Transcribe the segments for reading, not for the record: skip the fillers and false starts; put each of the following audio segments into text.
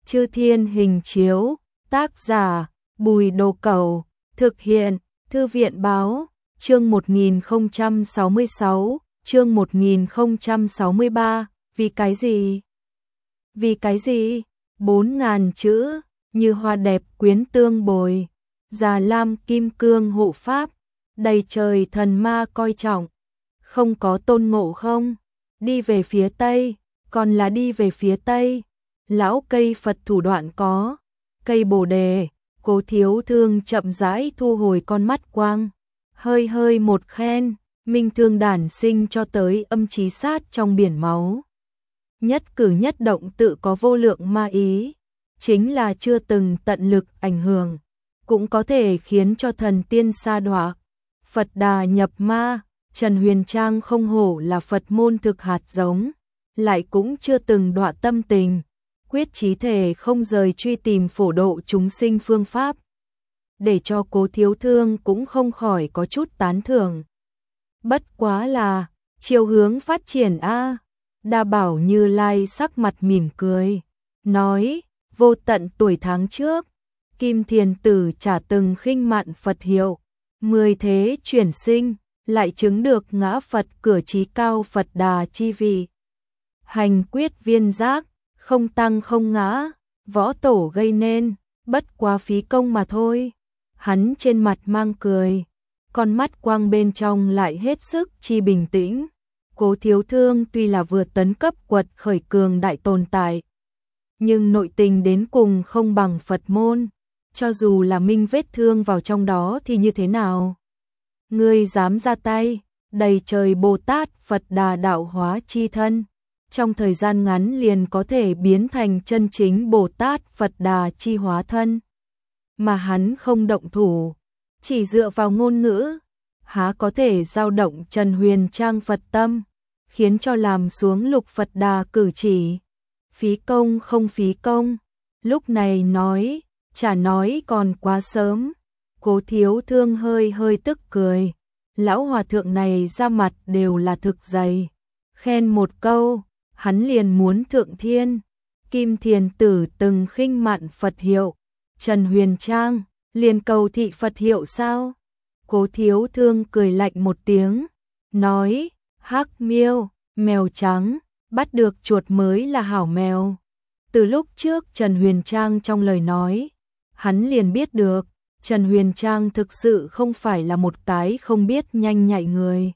Chư Thiên Hình Chiếu, tác giả Bùi Đồ Cẩu, thực hiện Thư viện Báo, chương 1066, chương 1063, vì cái gì? Vì cái gì? 4.000 chữ, như hoa đẹp quyến tương bồi, già lam kim cương hộ pháp, đầy trời thần ma coi trọng. Không có Tôn Ngộ Không, đi về phía Tây, còn là đi về phía Tây. Lão cây Phật thủ đoạn có, cây Bồ đề. Cố Thiếu Thương chậm rãi thu hồi con mắt quang, hơi hơi một khen, minh thương đản sinh cho tới âm chí sát trong biển máu. Nhất cử nhất động tự có vô lượng ma ý, chính là chưa từng tận lực ảnh hưởng, cũng có thể khiến cho thần tiên sa đọa. Phật Đà nhập ma, Trần Huyền Trang không hổ là Phật môn thực hạt giống, lại cũng chưa từng đọa tâm tình, quyết chí thể không rời truy tìm phổ độ chúng sinh phương pháp, để cho Cố Thiếu Thương cũng không khỏi có chút tán thưởng. Bất quá là chiều hướng phát triển a. Đa Bảo Như Lai sắc mặt mỉm cười, nói, vô tận tuổi tháng trước, Kim Thiền Tử trả từng khinh mạn Phật hiệu, 10 thế chuyển sinh, lại chứng được ngã Phật cửa chí cao Phật Đà chi vị. Hành quyết viên giác, không tăng không ngã, võ tổ gây nên, bất quá phí công mà thôi. Hắn trên mặt mang cười, con mắt quang bên trong lại hết sức chi bình tĩnh. Cố Thiếu Thương tuy là vừa tấn cấp quật khởi cường đại tồn tại, nhưng nội tình đến cùng không bằng Phật môn, cho dù là minh vết thương vào trong đó thì như thế nào? Ngươi dám ra tay, đầy trời Bồ Tát Phật Đà đạo hóa chi thân, trong thời gian ngắn liền có thể biến thành chân chính Bồ Tát Phật Đà chi hóa thân. Mà hắn không động thủ, chỉ dựa vào ngôn ngữ, há có thể dao động Trần Huyền Trang Phật tâm, khiến cho làm xuống Lục Phật Đà cử chỉ. Phí công không phí công, lúc này nói, chả nói còn quá sớm. Cố Thiếu Thương hơi hơi tức cười, lão hòa thượng này ra mặt đều là thực dày, khen một câu, hắn liền muốn thượng thiên. Kim Thiền Tử từng khinh mạn Phật hiệu, Trần Huyền Trang liền cầu thị Phật hiệu sao? Cố Thiếu Thương cười lạnh một tiếng, nói, hắc miêu, mèo trắng, bắt được chuột mới là hảo mèo. Từ lúc trước Trần Huyền Trang trong lời nói, hắn liền biết được, Trần Huyền Trang thực sự không phải là một cái không biết nhanh nhạy người.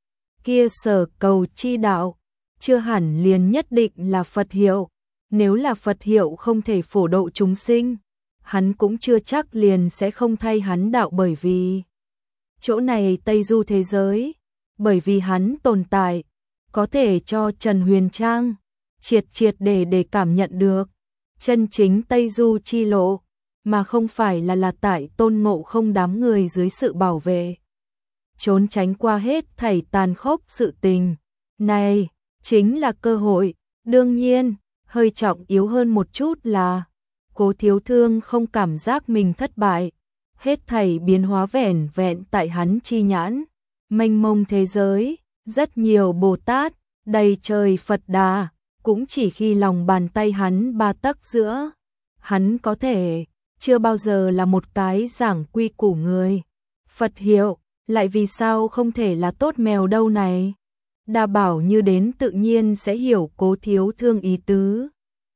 Kia sở cầu chi đạo, chưa hẳn liền nhất định là Phật hiệu, nếu là Phật hiệu không thể phổ độ chúng sinh, hắn cũng chưa chắc liền sẽ không thay hắn đạo, bởi vì chỗ này Tây Du thế giới, bởi vì hắn tồn tại, có thể cho Trần Huyền Trang triệt triệt để cảm nhận được chân chính Tây Du chi lộ, mà không phải là tại Tôn Ngộ Không đám người dưới sự bảo vệ, trốn tránh qua hết thảy tàn khốc sự tình. Này chính là cơ hội. Đương nhiên, hơi trọng yếu hơn một chút là Cố Thiếu Thương không cảm giác mình thất bại, hết thảy biến hóa vẻn vẹn tại hắn chi nhãn. Mênh mông thế giới, rất nhiều Bồ Tát, đầy trời Phật Đà, cũng chỉ khi lòng bàn tay hắn 3 tấc giữa. Hắn có thể chưa bao giờ là một cái giảng quy củ người. Phật hiệu, lại vì sao không thể là tốt mèo đâu này? Đa Bảo Như đến tự nhiên sẽ hiểu Cố Thiếu Thương ý tứ.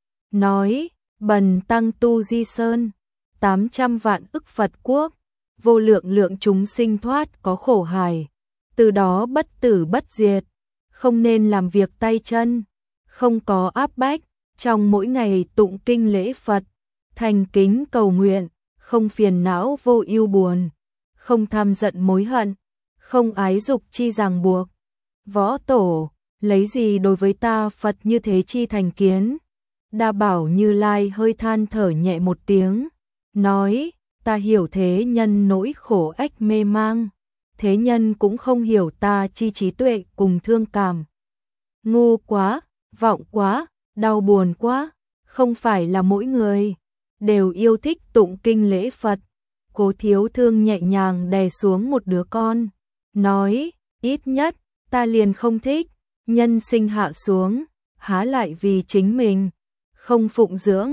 Nói, bần tăng tu Di Sơn, 800 vạn ức Phật quốc, vô lượng lượng chúng sinh thoát có khổ hải, từ đó bất tử bất diệt, không nên làm việc tay chân, không có áp bách, trong mỗi ngày tụng kinh lễ Phật, thành kính cầu nguyện, không phiền não vô ưu buồn, không tham giận mối hận, không ái dục chi ràng buộc. Võ tổ, lấy gì đối với ta Phật như thế chi thành kiến? Đa Bảo Như Lai hơi than thở nhẹ một tiếng, nói, ta hiểu thế nhân nỗi khổ ách mê mang, thế nhân cũng không hiểu ta chi trí tuệ cùng thương cảm. Ngu quá, vọng quá, đau buồn quá, không phải là mỗi người đều yêu thích tụng kinh lễ Phật. Cố Thiếu Thương nhẹ nhàng đè xuống một đứa con, nói, ít nhất ta liền không thích, nhân sinh hạ xuống, há lại vì chính mình, không phụng dưỡng,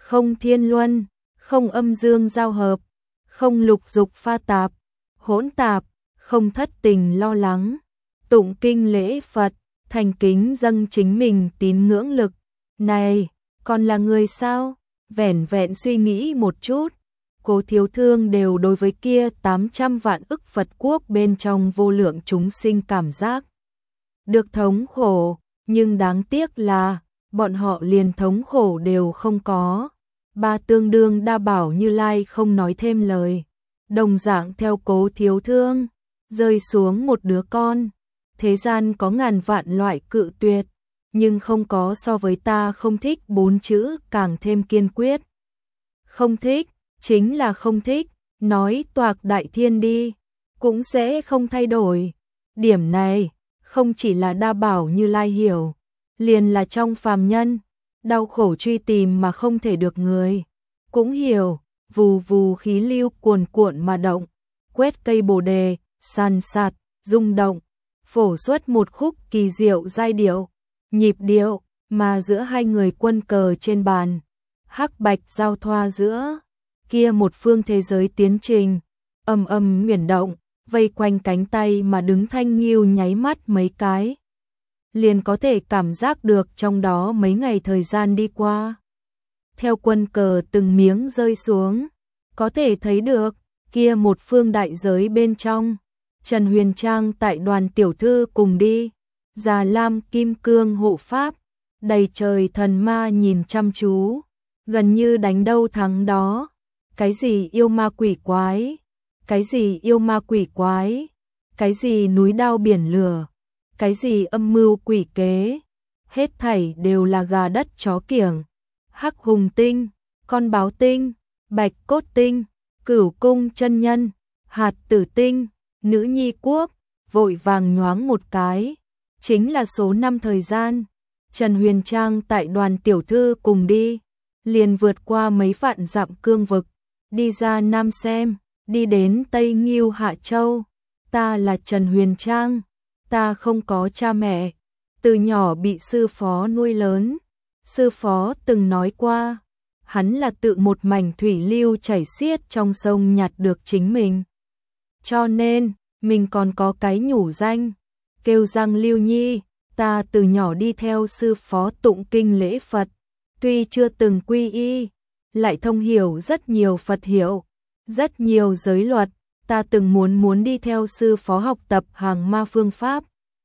không thiên luân, không âm dương giao hợp, không lục dục pha tạp, hỗn tạp, không thất tình lo lắng, tụng kinh lễ Phật, thành kính dâng chính mình tín ngưỡng lực. Này, còn là người sao? Vẻn vẹn suy nghĩ một chút, Cố Thiếu Thương đều đối với kia 800 vạn ức Phật quốc bên trong vô lượng chúng sinh cảm giác được thống khổ, nhưng đáng tiếc là bọn họ liền thống khổ đều không có. Ba tương đương đa bảo Như Lai không nói thêm lời, đồng dạng theo Cố Thiếu Thương, rơi xuống một đứa con. Thế gian có ngàn vạn loại cự tuyệt, nhưng không có so với ta không thích 4 chữ càng thêm kiên quyết. Không thích, chính là không thích, nói toạc đại thiên đi, cũng sẽ không thay đổi. Điểm này, không chỉ là đa bảo Như Lai hiểu, liền là trong phàm nhân, đau khổ truy tìm mà không thể được người, cũng hiểu. Vù vù khí lưu cuồn cuộn mà động, quét cây bồ đề, sàn sạt, rung động, phổ xuất một khúc kỳ diệu giai điệu, nhịp điệu, mà giữa hai người quân cờ trên bàn, hắc bạch giao thoa giữa, kia một phương thế giới tiến trình, âm âm chuyển động, vây quanh cánh tay mà đứng Thanh Nghiêu nháy mắt mấy cái, liền có thể cảm giác được trong đó mấy ngày thời gian đi qua. Theo quân cờ từng miếng rơi xuống, có thể thấy được, kia một phương đại giới bên trong, Trần Huyền Trang tại Đoàn tiểu thư cùng đi, Già Lam kim cương hộ pháp, đầy trời thần ma nhìn chăm chú, gần như đánh đâu thắng đó. Cái gì yêu ma quỷ quái, cái gì yêu ma quỷ quái, cái gì núi đao biển lửa, cái gì âm mưu quỷ kế, hết thảy đều là gà đất chó kiểng. Hắc hùng tinh, con báo tinh, bạch cốt tinh, cửu cung chân nhân, hạt tử tinh, nữ nhi quốc, vội vàng nhoáng một cái, chính là số 5 thời gian. Trần Huyền Trang tại Đoàn tiểu thư cùng đi, liền vượt qua mấy vạn dặm cương vực, đi ra Nam xem, đi đến Tây Nghiêu Hạ Châu. Ta là Trần Huyền Trang, ta không có cha mẹ, từ nhỏ bị sư phó nuôi lớn. Sư phó từng nói qua, hắn là tự một mảnh thủy lưu chảy xiết trong sông nhặt được chính mình. Cho nên, mình còn có cái nhủ danh, kêu rằng Lưu Nhi. Ta từ nhỏ đi theo sư phó tụng kinh lễ Phật, tuy chưa từng quy y, lại thông hiểu rất nhiều Phật hiệu, rất nhiều giới luật. Ta từng muốn đi theo sư phó học tập hàng ma phương pháp.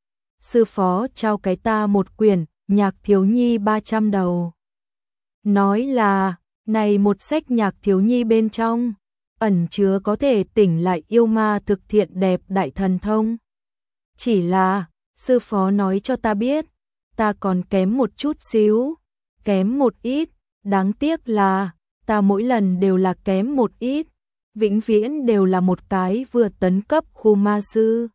Sư phó trao cái ta một quyển nhạc thiếu nhi 300 đầu. Nói là, này một sách nhạc thiếu nhi bên trong, ẩn chứa có thể tỉnh lại yêu ma thực thiện đẹp đại thần thông. Chỉ là, sư phó nói cho ta biết, ta còn kém một chút xíu, kém một ít, đáng tiếc là, ta mỗi lần đều là kém một ít, vĩnh viễn đều là một cái vừa tấn cấp khu ma sư.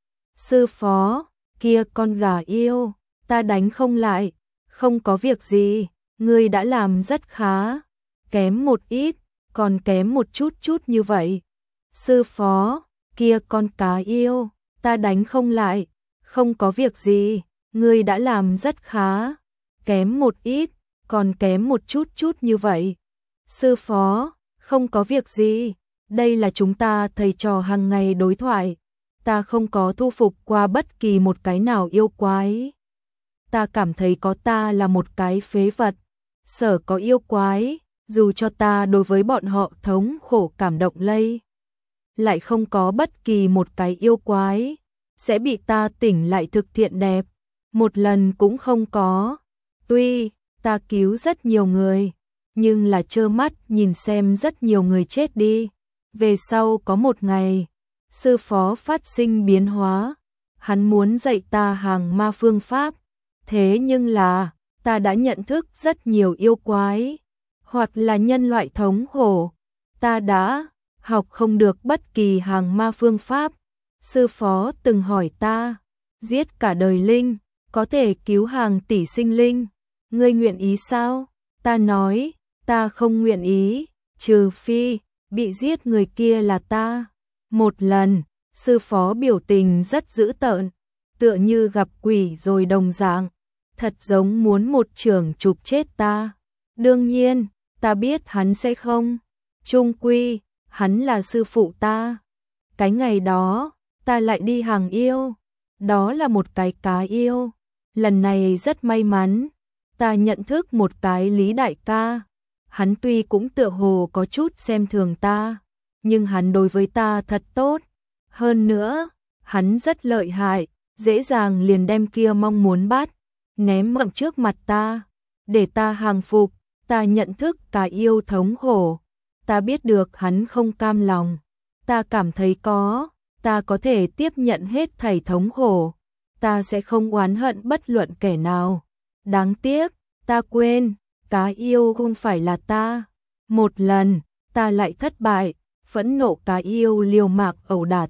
Sư phó, kia con gà yêu, ta đánh không lại, không có việc gì, ngươi đã làm rất khá, kém một ít, còn kém một chút như vậy. Sư phó, kia con cá yêu, ta đánh không lại, không có việc gì, ngươi đã làm rất khá, kém một ít, còn kém một chút như vậy. Sư phó, không có việc gì, đây là chúng ta thầy trò hàng ngày đối thoại, ta không có thu phục qua bất kỳ một cái nào yêu quái. Ta cảm thấy có ta là một cái phế vật, sở có yêu quái, dù cho ta đối với bọn họ thống khổ cảm động lây, lại không có bất kỳ một cái yêu quái sẽ bị ta tỉnh lại thực thiện đẹp, một lần cũng không có. Tuy ta cứu rất nhiều người, nhưng là trơ mắt nhìn xem rất nhiều người chết đi. Về sau có một ngày, sư phó phát sinh biến hóa, hắn muốn dạy ta hàng ma phương pháp, thế nhưng là ta đã nhận thức rất nhiều yêu quái, hoặc là nhân loại thống khổ, ta đã học không được bất kỳ hàng ma phương pháp. Sư phó từng hỏi ta, giết cả đời linh, có thể cứu hàng tỷ sinh linh, ngươi nguyện ý sao? Ta nói, ta không nguyện ý, trừ phi bị giết người kia là ta. Một lần, sư phó biểu tình rất dữ tợn, tựa như gặp quỷ rồi đồng dạng, thật giống muốn một chưởng chụp chết ta. Đương nhiên, ta biết hắn sẽ không. Chung quy, hắn là sư phụ ta. Cái ngày đó, ta lại đi hàng yêu. Đó là một cái cá yêu. Lần này rất may mắn, ta nhận thức một cái Lý đại ca. Hắn tuy cũng tựa hồ có chút xem thường ta, nhưng hắn đối với ta thật tốt. Hơn nữa, hắn rất lợi hại, dễ dàng liền đem kia mong muốn bắt, ném ngậm trước mặt ta, để ta hàng phục. Ta nhận thức cá yêu thống khổ, ta biết được hắn không cam lòng, ta cảm thấy ta có thể tiếp nhận hết thảy thống khổ, ta sẽ không oán hận bất luận kẻ nào. Đáng tiếc, ta quên, cá yêu không phải là ta. Một lần, ta lại thất bại, phẫn nộ cá yêu liều mạng ẩu đả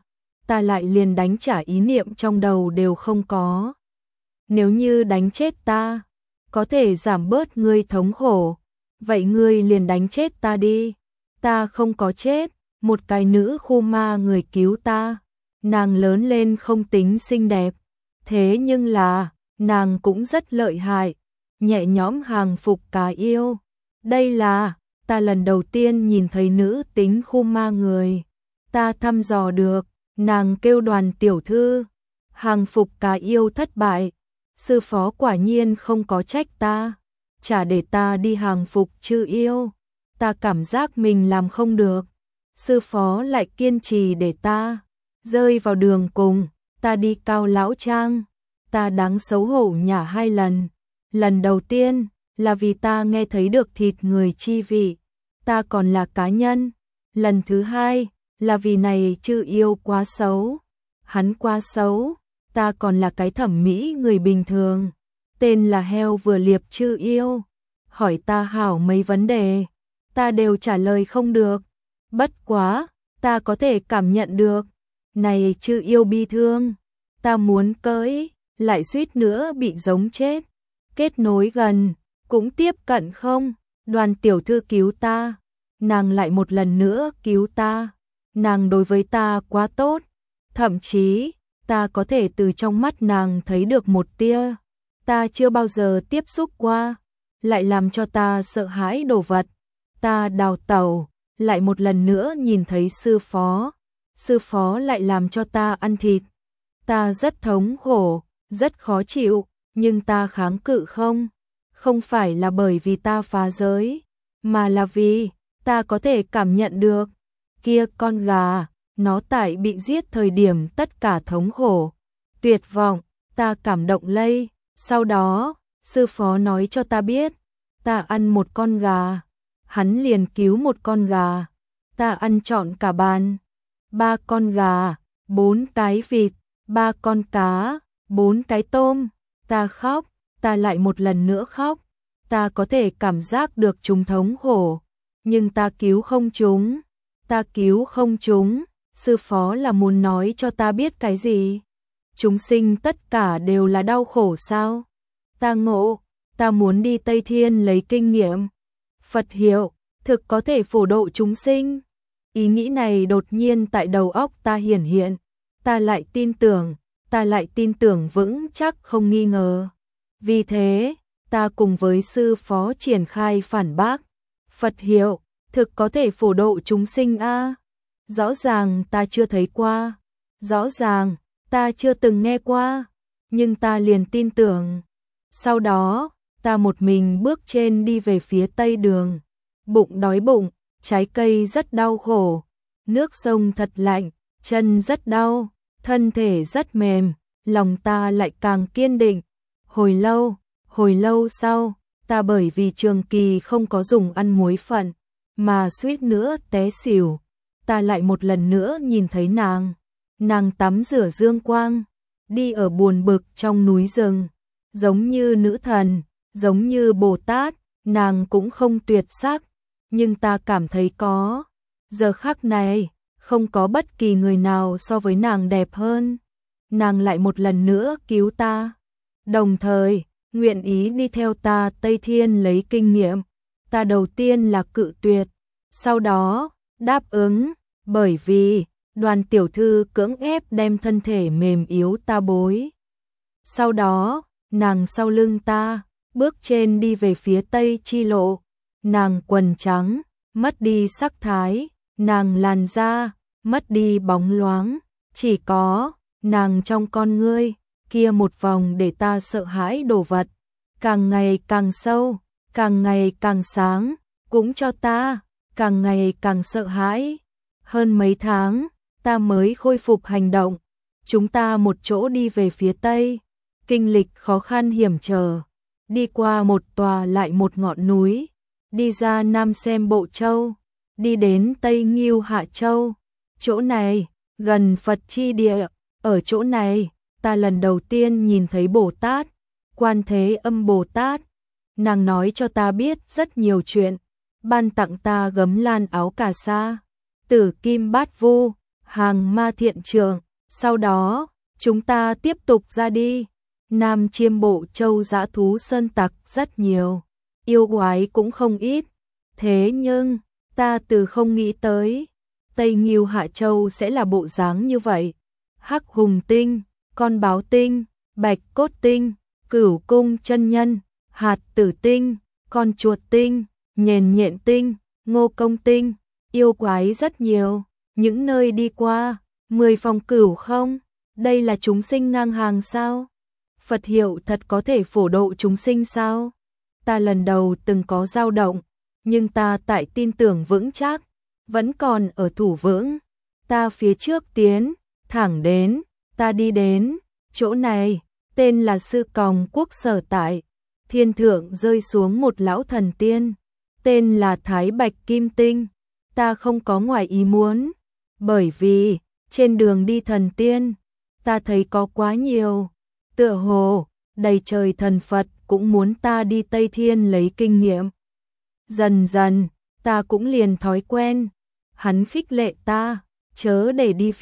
ta lại liền đánh trả ý niệm trong đầu đều không có. Nếu như đánh chết ta, có thể giảm bớt ngươi thống khổ, vậy ngươi liền đánh chết ta đi. Ta không có chết, một cái nữ khu ma người cứu ta. Nàng lớn lên không tính xinh đẹp, thế nhưng là, nàng cũng rất lợi hại, nhẹ nhõm hàng phục cá yêu. Đây là, ta lần đầu tiên nhìn thấy nữ tính khu ma người. Ta thăm dò được, nàng kêu Đoàn tiểu thư, hàng phục cá yêu thất bại. Sư phó quả nhiên không có trách ta, chả để ta đi hàng phục chư yêu. Ta cảm giác mình làm không được, sư phó lại kiên trì để ta rơi vào đường cùng. Ta đi Cao Lão Trang, ta đáng xấu hổ nhả 2 lần. Lần đầu tiên là vì ta nghe thấy được thịt người chi vị, ta còn là cá nhân. Lần thứ hai là vì này chư yêu quá xấu, hắn quá xấu, ta còn là cái thẩm mỹ người bình thường. Tên là heo vừa liệp chư yêu, hỏi ta hảo mấy vấn đề, ta đều trả lời không được. Bất quá, ta có thể cảm nhận được, này chư yêu bi thương, ta muốn cưỡi, lại suýt nữa bị giống chết. Kết nối gần, cũng tiếp cận không, Đoàn tiểu thư cứu ta, nàng lại một lần nữa cứu ta, nàng đối với ta quá tốt, thậm chí, ta có thể từ trong mắt nàng thấy được một tia, ta chưa bao giờ tiếp xúc qua, lại làm cho ta sợ hãi đồ vật. Ta đào tẩu, lại một lần nữa nhìn thấy sư phó lại làm cho ta ăn thịt. Ta rất thống khổ, rất khó chịu, nhưng ta kháng cự không phải là bởi vì ta phá giới, mà là vì ta có thể cảm nhận được kia con gà, nó tại bị giết thời điểm tất cả thống khổ, tuyệt vọng, ta cảm động lây. Sau đó, sư phó nói cho ta biết, ta ăn một con gà, hắn liền cứu một con gà, ta ăn trọn cả bàn, 3 con gà, 4 cái vịt, 3 con cá, 4 cái tôm, ta khóc, ta lại một lần nữa khóc, ta có thể cảm giác được chúng thống khổ, nhưng ta cứu không chúng, sư phó là muốn nói cho ta biết cái gì? Chúng sinh tất cả đều là đau khổ sao? Ta ngộ, ta muốn đi Tây Thiên lấy kinh nghiệm. Phật hiệu, thực có thể phổ độ chúng sinh. Ý nghĩ này đột nhiên tại đầu óc ta hiển hiện, ta lại tin tưởng vững chắc không nghi ngờ. Vì thế, ta cùng với sư phó triển khai phản bác. Phật hiệu, thực có thể phổ độ chúng sinh a. Rõ ràng ta chưa thấy qua, rõ ràng ta chưa từng nghe qua, nhưng ta liền tin tưởng. Sau đó, ta một mình bước trên đi về phía tây đường. Bụng đói bụng, trái cây rất đau khổ, nước sông thật lạnh, chân rất đau, thân thể rất mềm, lòng ta lại càng kiên định. Hồi lâu sau, ta bởi vì trường kỳ không có dùng ăn muối phận, mà suýt nữa té xỉu. Ta lại một lần nữa nhìn thấy nàng tắm rửa dương quang, đi ở buồn bực trong núi rừng, giống như nữ thần, giống như Bồ Tát, nàng cũng không tuyệt sắc, nhưng ta cảm thấy giờ khắc này, không có bất kỳ người nào so với nàng đẹp hơn. Nàng lại một lần nữa cứu ta, đồng thời, nguyện ý đi theo ta Tây Thiên lấy kinh nghiệm. Ta đầu tiên là cự tuyệt, sau đó, đáp ứng, bởi vì, Đoàn tiểu thư cưỡng ép đem thân thể mềm yếu ta bối. Sau đó, nàng sau lưng ta, bước trên đi về phía Tây chi lộ. nàng quần trắng, mất đi sắc thái, nàng làn da, mất đi bóng loáng, chỉ có nàng trong con ngươi, kia một vòng để ta sợ hãi đồ vật, càng ngày càng sâu, càng ngày càng sáng, cũng cho ta càng ngày càng sợ hãi. Hơn mấy tháng, ta mới khôi phục hành động. Chúng ta một chỗ đi về phía tây, kinh lịch khó khăn hiểm trở, đi qua một tòa lại một ngọn núi, đi ra Nam xem Bộ Châu, đi đến Tây Ngưu Hạ Châu. Chỗ này, gần Phật chi địa, ở chỗ này, ta lần đầu tiên nhìn thấy Bồ Tát, Quan Thế Âm Bồ Tát. Nàng nói cho ta biết rất nhiều chuyện, ban tặng ta gấm lan áo cà sa, tử kim bát vu, hàng ma thiện trường. Sau đó, chúng ta tiếp tục ra đi. Nam Chiêm Bộ Châu dã thú sơn tặc rất nhiều, yêu quái cũng không ít. Thế nhưng, ta từ không nghĩ tới, Tây Ngưu Hạ Châu sẽ là bộ dáng như vậy. Hắc Hùng Tinh, Con Báo Tinh, Bạch Cốt Tinh, Cửu Cung Chân Nhân, Hạt Tử Tinh, Con Chuột Tinh, Nhện Nhện Tinh, Ngô Công Tinh, yêu quái rất nhiều. Những nơi đi qua, 10 phòng cửu không, đây là chúng sinh ngang hàng sao? Phật hiệu thật có thể phổ độ chúng sinh sao? Ta lần đầu từng có dao động, nhưng ta tại tin tưởng vững chắc, vẫn còn ở thủ vững. Ta phía trước tiến, thẳng đến, ta đi đến, chỗ này, tên là Sư Còng Quốc sở tại. Thiên thượng rơi xuống một lão thần tiên, tên là Thái Bạch Kim Tinh. Ta không có ngoài ý muốn, bởi vì, trên đường đi thần tiên, ta thấy có quá nhiều, tựa hồ, đầy trời thần Phật cũng muốn ta đi Tây Thiên lấy kinh nghiệm. Dần dần, ta cũng liền thói quen, hắn khích lệ ta, chớ để đi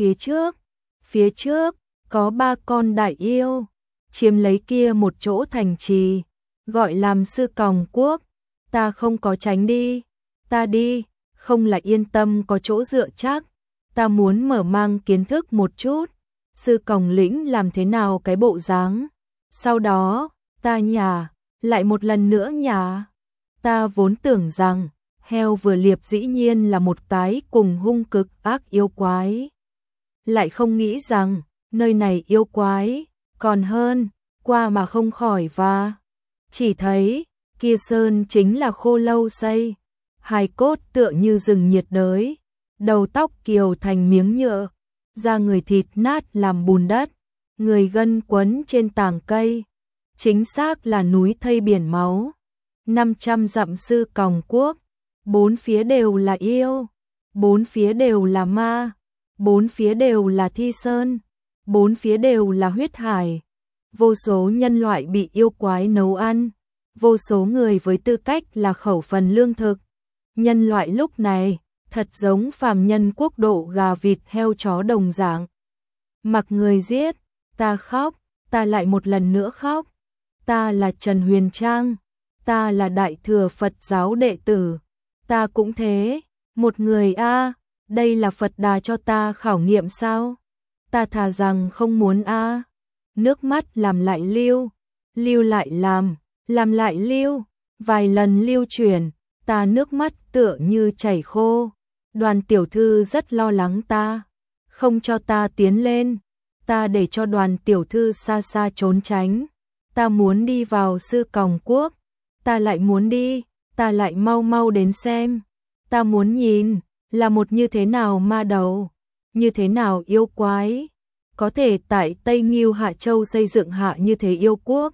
phía trước, có 3 con đại yêu, chiếm lấy kia một chỗ thành trì, gọi làm Sư Còng Quốc, ta không có tránh đi, ta đi, không là yên tâm có chỗ dựa chắc, ta muốn mở mang kiến thức một chút, Sư Còng lĩnh làm thế nào cái bộ dáng. Sau đó, ta nhả, lại một lần nữa nhả. Ta vốn tưởng rằng, heo vừa liệp dĩ nhiên là một cái cùng hung cực ác yêu quái. Lại không nghĩ rằng, nơi này yêu quái, còn hơn, qua mà không khỏi và chỉ thấy, kia sơn chính là khô lâu xây, hài cốt tựa như rừng nhiệt đới, đầu tóc kiều thành miếng nhựa, da người thịt nát làm bùn đất, người gân quấn trên tàng cây, chính xác là núi thây biển máu. 500 dặm Sư Còng Quốc, 4 phía đều là yêu, 4 phía đều là ma, 4 phía đều là thi sơn, 4 phía đều là huyết hải. Vô số nhân loại bị yêu quái nấu ăn, vô số người với tư cách là khẩu phần lương thực. Nhân loại lúc này, thật giống phàm nhân quốc độ gà vịt heo chó đồng dạng. Mặc người giết, ta khóc, ta lại một lần nữa khóc. Ta là Trần Huyền Trang, ta là Đại Thừa Phật giáo đệ tử, ta cũng thế, một người a, đây là Phật Đà cho ta khảo nghiệm sao? Ta thà rằng không muốn a. Nước mắt làm lại lưu lại làm lại lưu, vài lần lưu chuyển, ta nước mắt tựa như chảy khô. Đoàn tiểu thư rất lo lắng ta, không cho ta tiến lên, ta để cho Đoàn tiểu thư xa xa trốn tránh. Ta muốn đi vào Sư Còng Quốc, ta lại muốn đi, ta lại mau mau đến xem. Ta muốn nhìn, là một như thế nào ma đầu, như thế nào yêu quái, có thể tại Tây Ngưu Hạ Châu xây dựng hạ như thế yêu quốc.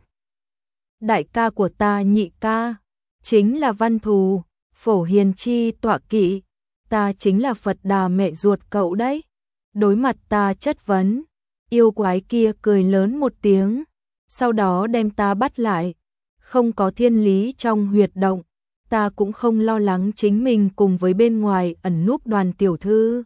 Đại ca của ta nhị ca, chính là Văn Thù, Phổ Hiền Chi tọa kỵ, ta chính là Phật Đà mẹ ruột cậu đấy. Đối mặt ta chất vấn, yêu quái kia cười lớn một tiếng, sau đó đem ta bắt lại. Không có thiên lý trong huyệt động, ta cũng không lo lắng chính mình cùng với bên ngoài ẩn núp Đoàn tiểu thư.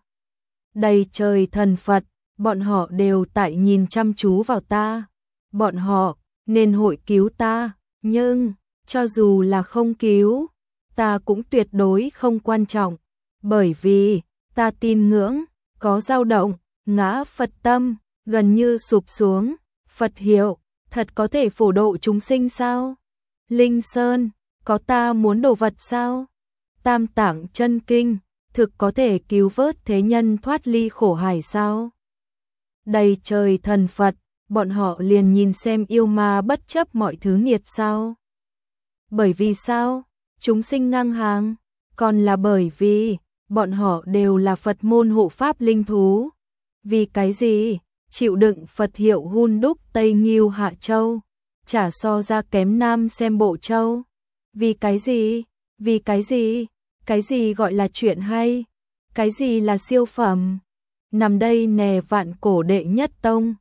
Đầy trời thần Phật, bọn họ đều tại nhìn chăm chú vào ta. Bọn họ nên hội cứu ta, nhưng cho dù là không cứu, ta cũng tuyệt đối không quan trọng, bởi vì ta tin ngưỡng, có dao động, ngã Phật tâm, gần như sụp xuống. Phật hiệu, thật có thể phổ độ chúng sinh sao? Linh Sơn, có ta muốn đồ vật sao? Tam tạng chân kinh, thực có thể cứu vớt thế nhân thoát ly khổ hải sao? Đầy trời thần Phật, bọn họ liền nhìn xem yêu ma bất chấp mọi thứ nghiệt sao? Bởi vì sao? Chúng sinh ngang hàng, còn là bởi vì bọn họ đều là Phật môn hộ pháp linh thú. Vì cái gì? Chịu đựng Phật hiệu hun đúc Tây Nghiêu Hạ Châu, chả so ra kém Nam xem Bộ Châu. Vì cái gì? Vì cái gì? Cái gì gọi là chuyện hay? Cái gì là siêu phẩm? Nằm đây nè vạn cổ đệ nhất tông,